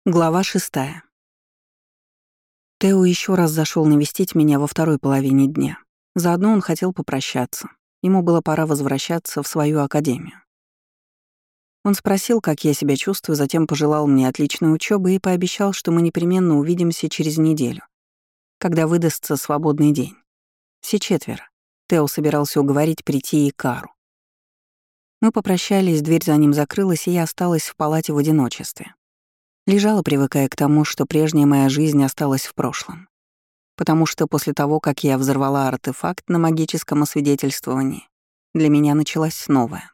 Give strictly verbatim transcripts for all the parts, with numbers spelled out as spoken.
Глава шестая. Тео еще раз зашел навестить меня во второй половине дня. Заодно он хотел попрощаться. Ему было пора возвращаться в свою академию. Он спросил, как я себя чувствую, затем пожелал мне отличной учебы и пообещал, что мы непременно увидимся через неделю, когда выдастся свободный день. Все четверо. Тео собирался уговорить прийти и Кару. Мы попрощались, дверь за ним закрылась, и я осталась в палате в одиночестве. Лежала, привыкая к тому, что прежняя моя жизнь осталась в прошлом. Потому что после того, как я взорвала артефакт на магическом освидетельствовании, для меня началась новая.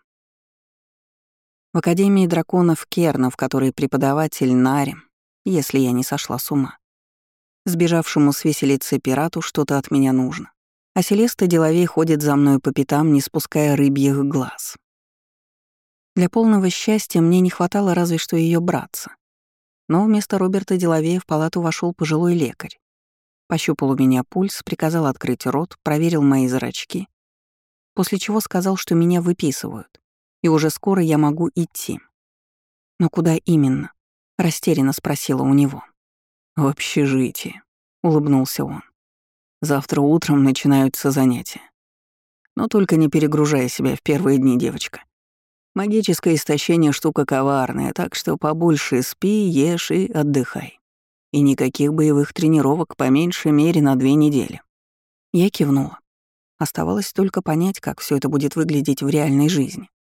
В Академии драконов Керна, в которой преподаватель Нари, если я не сошла с ума. Сбежавшему с виселицы пирату что-то от меня нужно. А Селеста деловей ходит за мной по пятам, не спуская рыбьих глаз. Для полного счастья мне не хватало разве что ее братца. Но вместо Роберта Делавея в палату вошел пожилой лекарь. Пощупал у меня пульс, приказал открыть рот, проверил мои зрачки, после чего сказал, что меня выписывают, и уже скоро я могу идти. «Но куда именно?» — растерянно спросила у него. «В общежитие», — улыбнулся он. «Завтра утром начинаются занятия. Но только не перегружай себя в первые дни, девочка. Магическое истощение — штука коварная, так что побольше спи, ешь и отдыхай. И никаких боевых тренировок по меньшей мере на две недели». Я кивнула. Оставалось только понять, как все это будет выглядеть в реальной жизни.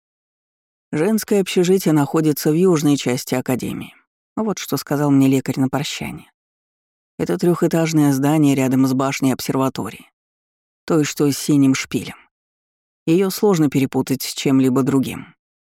Женское общежитие находится в южной части академии. Вот что сказал мне лекарь на прощание. Это трехэтажное здание рядом с башней обсерватории. Той, что с синим шпилем. Ее сложно перепутать с чем-либо другим.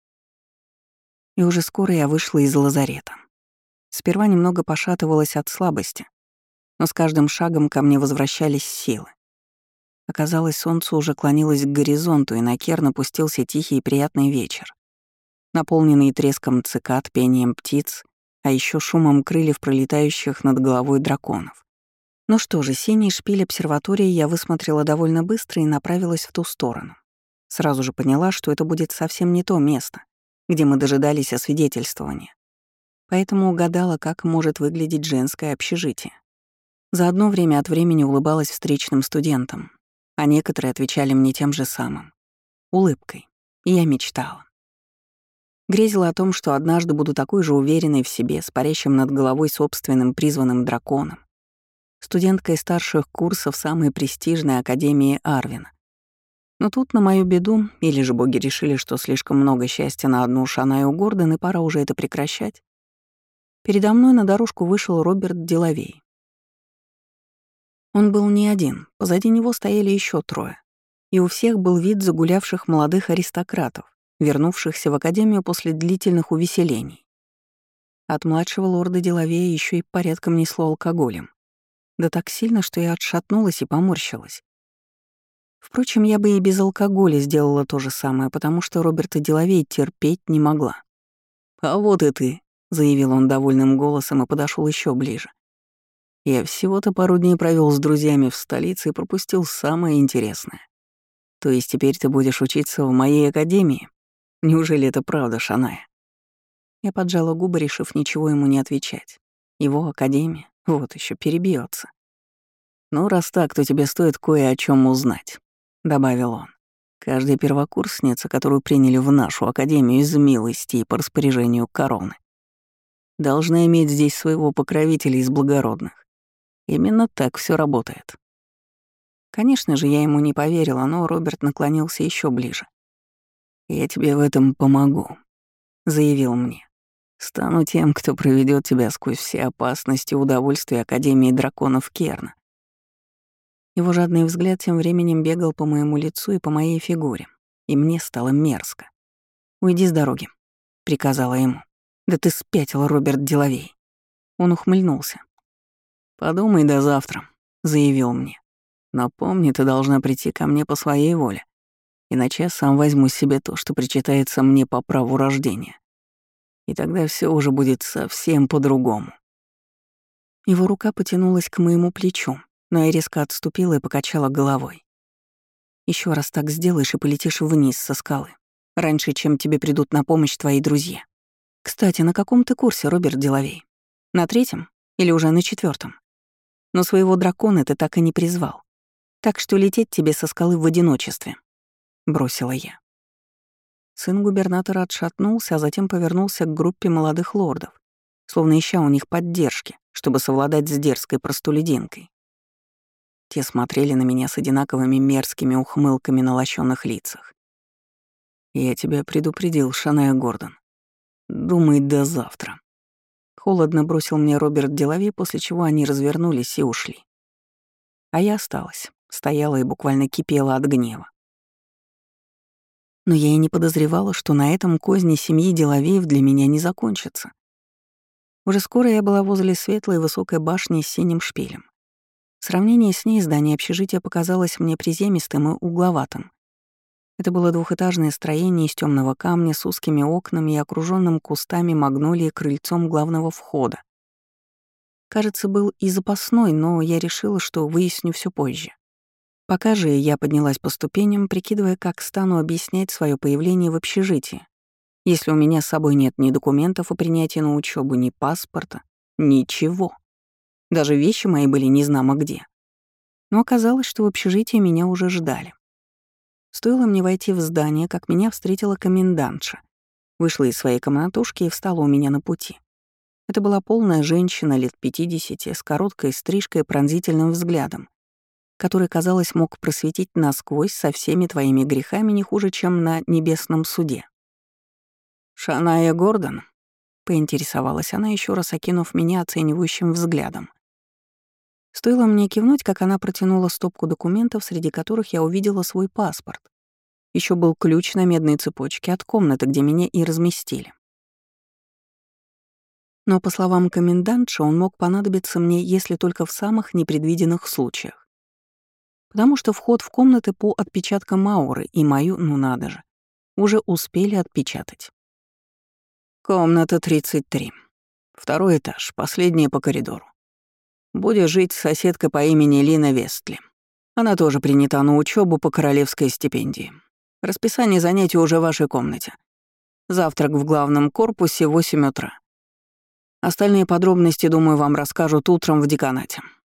И уже скоро я вышла из лазарета. Сперва немного пошатывалась от слабости, но с каждым шагом ко мне возвращались силы. Оказалось, солнце уже клонилось к горизонту, и на Керн опустился тихий и приятный вечер, наполненный треском цикад, пением птиц, а еще шумом крыльев, пролетающих над головой драконов. Ну что же, синий шпиль обсерватории я высмотрела довольно быстро и направилась в ту сторону. Сразу же поняла, что это будет совсем не то место, где мы дожидались освидетельствования. Поэтому угадала, как может выглядеть женское общежитие. Заодно время от времени улыбалась встречным студентам, а некоторые отвечали мне тем же самым — улыбкой. И я мечтала. Грезила о том, что однажды буду такой же уверенной в себе, с парящим над головой собственным призванным драконом, студенткой старших курсов самой престижной академии Арвина. Но тут, на мою беду, или же боги решили, что слишком много счастья на одну Шанаю Гордон, и пора уже это прекращать, передо мной на дорожку вышел Роберт Делавей. Он был не один, позади него стояли еще трое, и у всех был вид загулявших молодых аристократов, вернувшихся в академию после длительных увеселений. От младшего лорда Делавея еще и порядком несло алкоголем. Да так сильно, что я отшатнулась и поморщилась. Впрочем, я бы и без алкоголя сделала то же самое, потому что Роберта Делавей терпеть не могла. «А вот и ты», — заявил он довольным голосом и подошел еще ближе. «Я всего-то пару дней провел с друзьями в столице и пропустил самое интересное. То есть теперь ты будешь учиться в моей академии? Неужели это правда, Шаная?» Я поджала губы, решив ничего ему не отвечать. Его академия, вот еще перебьется. «Ну, раз так, то тебе стоит кое о чем узнать», — добавил он. «Каждая первокурсница, которую приняли в нашу академию из милости и по распоряжению короны, должна иметь здесь своего покровителя из благородных. Именно так все работает». Конечно же, я ему не поверила, но Роберт наклонился еще ближе. «Я тебе в этом помогу», — заявил мне. «Стану тем, кто проведет тебя сквозь все опасности и удовольствия Академии драконов Керна». Его жадный взгляд тем временем бегал по моему лицу и по моей фигуре, и мне стало мерзко. «Уйди с дороги», — приказала ему. «Да ты спятил, Роберт Делавей». Он ухмыльнулся. «Подумай до завтра», — заявил мне. «Но помни, ты должна прийти ко мне по своей воле, иначе я сам возьму себе то, что причитается мне по праву рождения. И тогда все уже будет совсем по-другому». Его рука потянулась к моему плечу, но я резко отступила и покачала головой. Еще раз так сделаешь и полетишь вниз со скалы, раньше, чем тебе придут на помощь твои друзья. Кстати, на каком ты курсе, Роберт Делавей? На третьем или уже на четвертом? Но своего дракона ты так и не призвал. Так что лететь тебе со скалы в одиночестве», — бросила я. Сын губернатора отшатнулся, а затем повернулся к группе молодых лордов, словно ища у них поддержки, чтобы совладать с дерзкой простолюдинкой. Те смотрели на меня с одинаковыми мерзкими ухмылками на лощёных лицах. «Я тебя предупредил, Шаная Гордон. Думай до завтра». Холодно бросил мне Роберт Делави, после чего они развернулись и ушли. А я осталась, стояла и буквально кипела от гнева. Но я и не подозревала, что на этом козни семьи Делавеев для меня не закончатся. Уже скоро я была возле светлой высокой башни с синим шпилем. В сравнении с ней здание общежития показалось мне приземистым и угловатым. Это было двухэтажное строение из темного камня с узкими окнами и окруженным кустами магнолии крыльцом главного входа. Кажется, был и запасной, но я решила, что выясню все позже. Пока же я поднялась по ступеням, прикидывая, как стану объяснять свое появление в общежитии, если у меня с собой нет ни документов о принятии на учебу, ни паспорта, ничего. Даже вещи мои были незнамо где. Но оказалось, что в общежитии меня уже ждали. Стоило мне войти в здание, как меня встретила комендантша. Вышла из своей комнатушки и встала у меня на пути. Это была полная женщина лет пятидесяти, с короткой стрижкой и пронзительным взглядом, который, казалось, мог просветить насквозь со всеми твоими грехами не хуже, чем на небесном суде. «Шаная Гордон?» — поинтересовалась она, еще раз окинув меня оценивающим взглядом. Стоило мне кивнуть, как она протянула стопку документов, среди которых я увидела свой паспорт. Еще был ключ на медной цепочке от комнаты, где меня и разместили. Но, по словам комендантши, он мог понадобиться мне, если только в самых непредвиденных случаях. Потому что вход в комнаты по отпечаткам ауры и мою, ну надо же, уже успели отпечатать. «Комната тридцать три. Второй этаж, последняя по коридору. Будешь жить с соседкой по имени Лина Вестли. Она тоже принята на учебу по королевской стипендии. Расписание занятий уже в вашей комнате. Завтрак в главном корпусе в восемь утра. Остальные подробности, думаю, вам расскажут утром в деканате».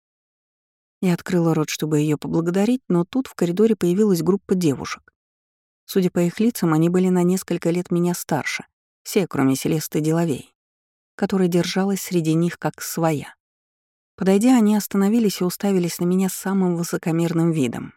Я открыла рот, чтобы ее поблагодарить, но тут в коридоре появилась группа девушек. Судя по их лицам, они были на несколько лет меня старше, все, кроме Селесты Делавей, которая держалась среди них как своя. Подойдя, они остановились и уставились на меня с самым высокомерным видом.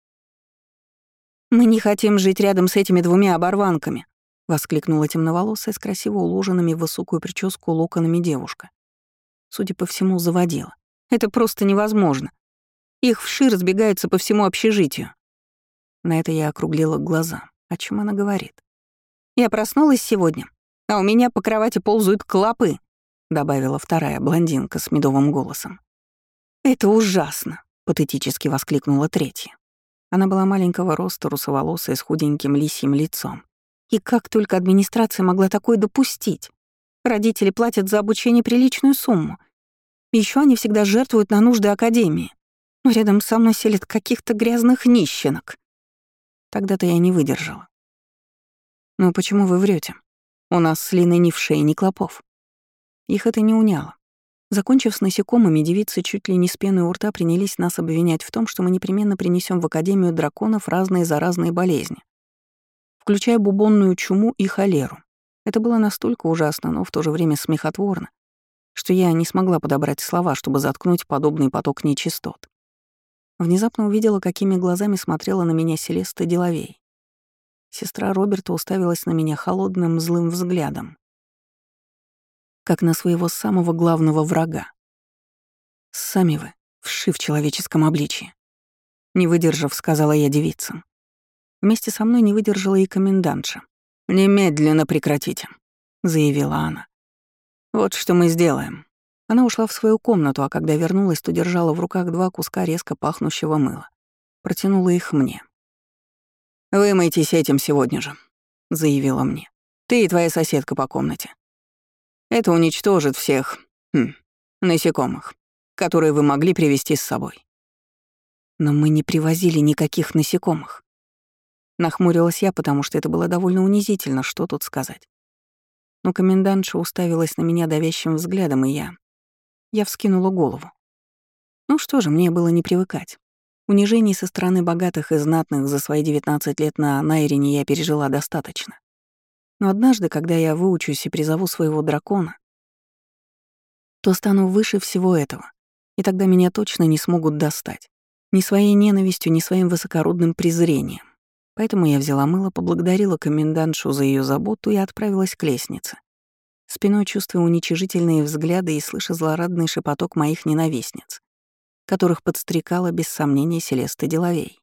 «Мы не хотим жить рядом с этими двумя оборванками», — воскликнула темноволосая с красиво уложенными в высокую прическу локонами девушка. Судя по всему, заводила. «Это просто невозможно. Их вши разбегаются по всему общежитию». На это я округлила глаза. О чем она говорит? «Я проснулась сегодня, а у меня по кровати ползают клопы», — добавила вторая блондинка с медовым голосом. «Это ужасно», — патетически воскликнула третья. Она была маленького роста, русоволосая, с худеньким лисьим лицом. И как только администрация могла такое допустить? Родители платят за обучение приличную сумму. Еще они всегда жертвуют на нужды академии. Но рядом со мной селят каких-то грязных нищенок. Тогда-то я не выдержала. «Ну почему вы врете? У нас с Линой ни вшей, ни клопов». Их это не уняло. Закончив с насекомыми, девицы чуть ли не с пеной у рта принялись нас обвинять в том, что мы непременно принесем в Академию драконов разные заразные болезни, включая бубонную чуму и холеру. Это было настолько ужасно, но в то же время смехотворно, что я не смогла подобрать слова, чтобы заткнуть подобный поток нечистот. Внезапно увидела, какими глазами смотрела на меня Селеста Делавей. Сестра Роберта уставилась на меня холодным злым взглядом, как на своего самого главного врага. «Сами вы, вши в человеческом обличье», — не выдержав, сказала я девицам. Вместе со мной не выдержала и комендантша. «Немедленно прекратите», — заявила она. «Вот что мы сделаем». Она ушла в свою комнату, а когда вернулась, то держала в руках два куска резко пахнущего мыла. Протянула их мне. «Вымойтесь этим сегодня же», — заявила мне. «Ты и твоя соседка по комнате. Это уничтожит всех хм, насекомых, которые вы могли привезти с собой». «Но мы не привозили никаких насекомых». Нахмурилась я, потому что это было довольно унизительно, что тут сказать. Но комендантша уставилась на меня давящим взглядом, и я Я вскинула голову. Ну что же, мне было не привыкать. Унижений со стороны богатых и знатных за свои девятнадцать лет на Найрине я пережила достаточно. Но однажды, когда я выучусь и призову своего дракона, то стану выше всего этого, и тогда меня точно не смогут достать. Ни своей ненавистью, ни своим высокородным презрением. Поэтому я взяла мыло, поблагодарила комендантшу за ее заботу и отправилась к лестнице, спиной чувствуя уничижительные взгляды и слыша злорадный шепоток моих ненавистниц, которых подстрекала без сомнения Селеста Деловей.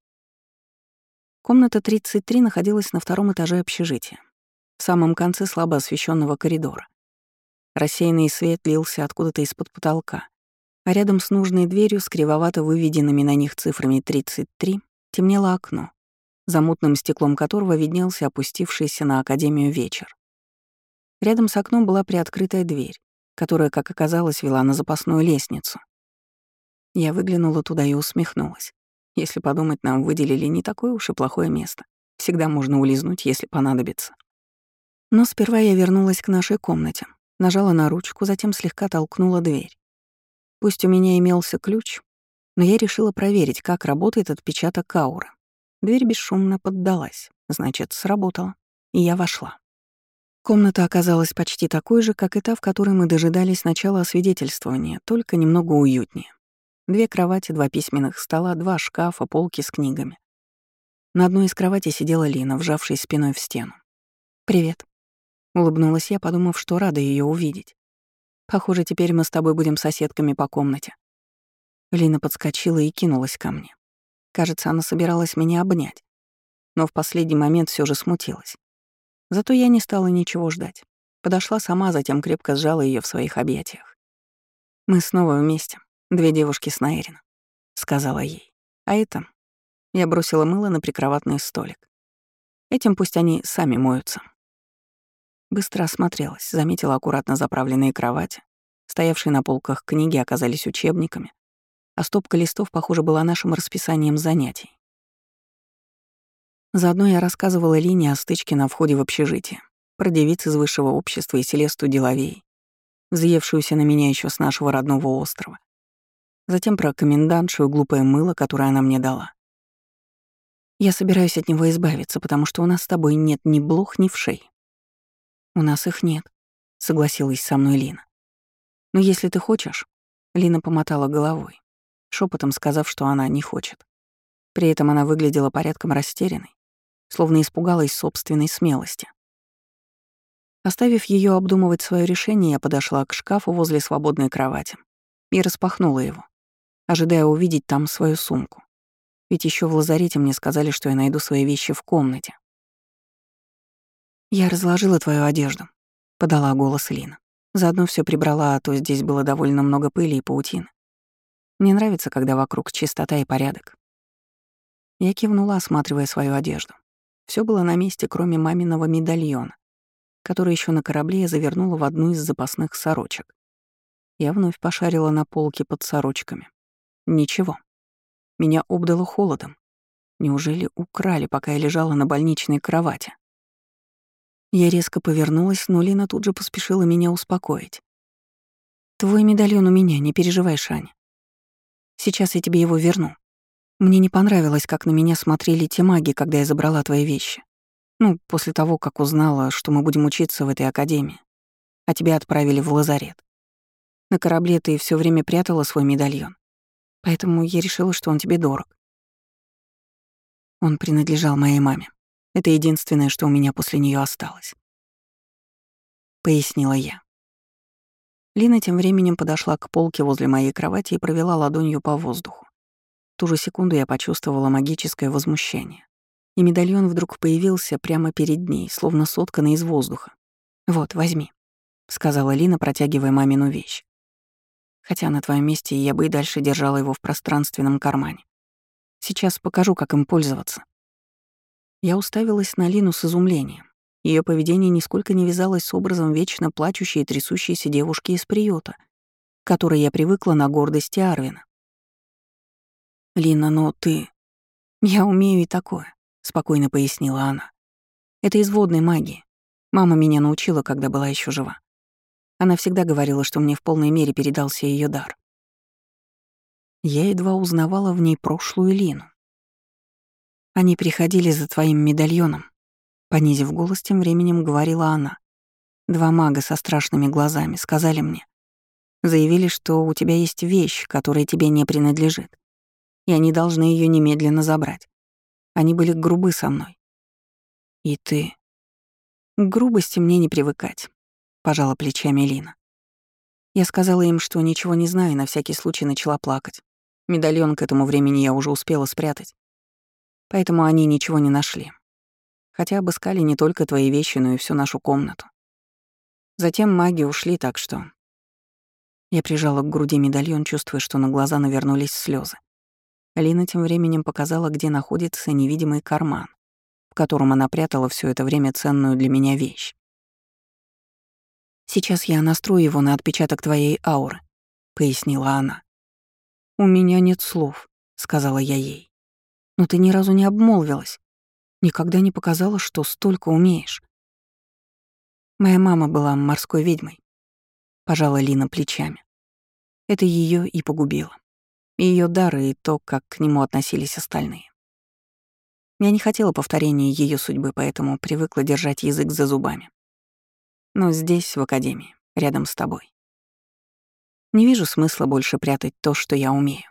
Комната тридцать три находилась на втором этаже общежития, в самом конце слабо освещенного коридора. Рассеянный свет лился откуда-то из-под потолка, а рядом с нужной дверью с кривовато выведенными на них цифрами тридцать три темнело окно, за мутным стеклом которого виднелся опустившийся на академию вечер. Рядом с окном была приоткрытая дверь, которая, как оказалось, вела на запасную лестницу. Я выглянула туда и усмехнулась. Если подумать, нам выделили не такое уж и плохое место. Всегда можно улизнуть, если понадобится. Но сперва я вернулась к нашей комнате, нажала на ручку, затем слегка толкнула дверь. Пусть у меня имелся ключ, но я решила проверить, как работает отпечаток ауры. Дверь бесшумно поддалась, значит, сработала, и я вошла. Комната оказалась почти такой же, как и та, в которой мы дожидались начала освидетельствования, только немного уютнее. Две кровати, два письменных стола, два шкафа, полки с книгами. На одной из кроватей сидела Лина, вжавшись спиной в стену. «Привет», — улыбнулась я, подумав, что рада ее увидеть. «Похоже, теперь мы с тобой будем соседками по комнате». Лина подскочила и кинулась ко мне. Кажется, она собиралась меня обнять, но в последний момент все же смутилась. Зато я не стала ничего ждать. Подошла сама, затем крепко сжала ее в своих объятиях. «Мы снова вместе, две девушки с Найрина», — сказала ей. «А это...» — я бросила мыло на прикроватный столик. «Этим пусть они сами моются». Быстро осмотрелась, заметила аккуратно заправленные кровати. Стоявшие на полках книги оказались учебниками, а стопка листов, похоже, была нашим расписанием занятий. Заодно я рассказывала Лине о стычке на входе в общежитие, про девиц из высшего общества и Селесту Деловей, взъевшуюся на меня еще с нашего родного острова. Затем про комендантшу и глупое мыло, которое она мне дала. Я собираюсь от него избавиться, потому что у нас с тобой нет ни блох, ни вшей. У нас их нет, согласилась со мной Лина. Но если ты хочешь, Лина помотала головой, шепотом сказав, что она не хочет. При этом она выглядела порядком растерянной, словно испугалась собственной смелости. Оставив ее обдумывать свое решение, я подошла к шкафу возле свободной кровати и распахнула его, ожидая увидеть там свою сумку. Ведь еще в лазарете мне сказали, что я найду свои вещи в комнате. «Я разложила твою одежду», — подала голос Лина. Заодно все прибрала, а то здесь было довольно много пыли и паутины. Мне нравится, когда вокруг чистота и порядок. Я кивнула, осматривая свою одежду. Все было на месте, кроме маминого медальона, который еще на корабле я завернула в одну из запасных сорочек. Я вновь пошарила на полке под сорочками. Ничего. Меня обдало холодом. Неужели украли, пока я лежала на больничной кровати? Я резко повернулась, но Лина тут же поспешила меня успокоить. «Твой медальон у меня, не переживай, Шань. Сейчас я тебе его верну. Мне не понравилось, как на меня смотрели те маги, когда я забрала твои вещи. Ну, после того, как узнала, что мы будем учиться в этой академии, а тебя отправили в лазарет. На корабле ты все время прятала свой медальон, поэтому я решила, что он тебе дорог. Он принадлежал моей маме. Это единственное, что у меня после нее осталось», — пояснила я. Лина тем временем подошла к полке возле моей кровати и провела ладонью по воздуху. В ту же секунду я почувствовала магическое возмущение. И медальон вдруг появился прямо перед ней, словно сотканный из воздуха. «Вот, возьми», — сказала Лина, протягивая мамину вещь. «Хотя на твоем месте я бы и дальше держала его в пространственном кармане. Сейчас покажу, как им пользоваться». Я уставилась на Лину с изумлением. Ее поведение нисколько не вязалось с образом вечно плачущей и трясущейся девушки из приюта, к которой я привыкла на гордости Арвина. «Лина, но ты...» «Я умею и такое», — спокойно пояснила она. «Это из водной магии. Мама меня научила, когда была еще жива. Она всегда говорила, что мне в полной мере передался ее дар. Я едва узнавала в ней прошлую Лину. Они приходили за твоим медальоном, понизив голос, тем временем говорила она. Два мага со страшными глазами сказали мне. Заявили, что у тебя есть вещь, которая тебе не принадлежит, и они должны ее немедленно забрать. Они были грубы со мной. И ты... К грубости мне не привыкать, пожала плечами Лина. Я сказала им, что ничего не знаю, и на всякий случай начала плакать. Медальон к этому времени я уже успела спрятать. Поэтому они ничего не нашли. Хотя обыскали не только твои вещи, но и всю нашу комнату. Затем маги ушли, так что... Я прижала к груди медальон, чувствуя, что на глаза навернулись слезы. Лина тем временем показала, где находится невидимый карман, в котором она прятала все это время ценную для меня вещь. «Сейчас я настрою его на отпечаток твоей ауры», — пояснила она. «У меня нет слов», — сказала я ей. «Но ты ни разу не обмолвилась. Никогда не показала, что столько умеешь». «Моя мама была морской ведьмой», — пожала Лина плечами. Это ее и погубило. Ее дары и то, как к нему относились остальные. Я не хотела повторения ее судьбы, поэтому привыкла держать язык за зубами. Но здесь, в академии, рядом с тобой, не вижу смысла больше прятать то, что я умею.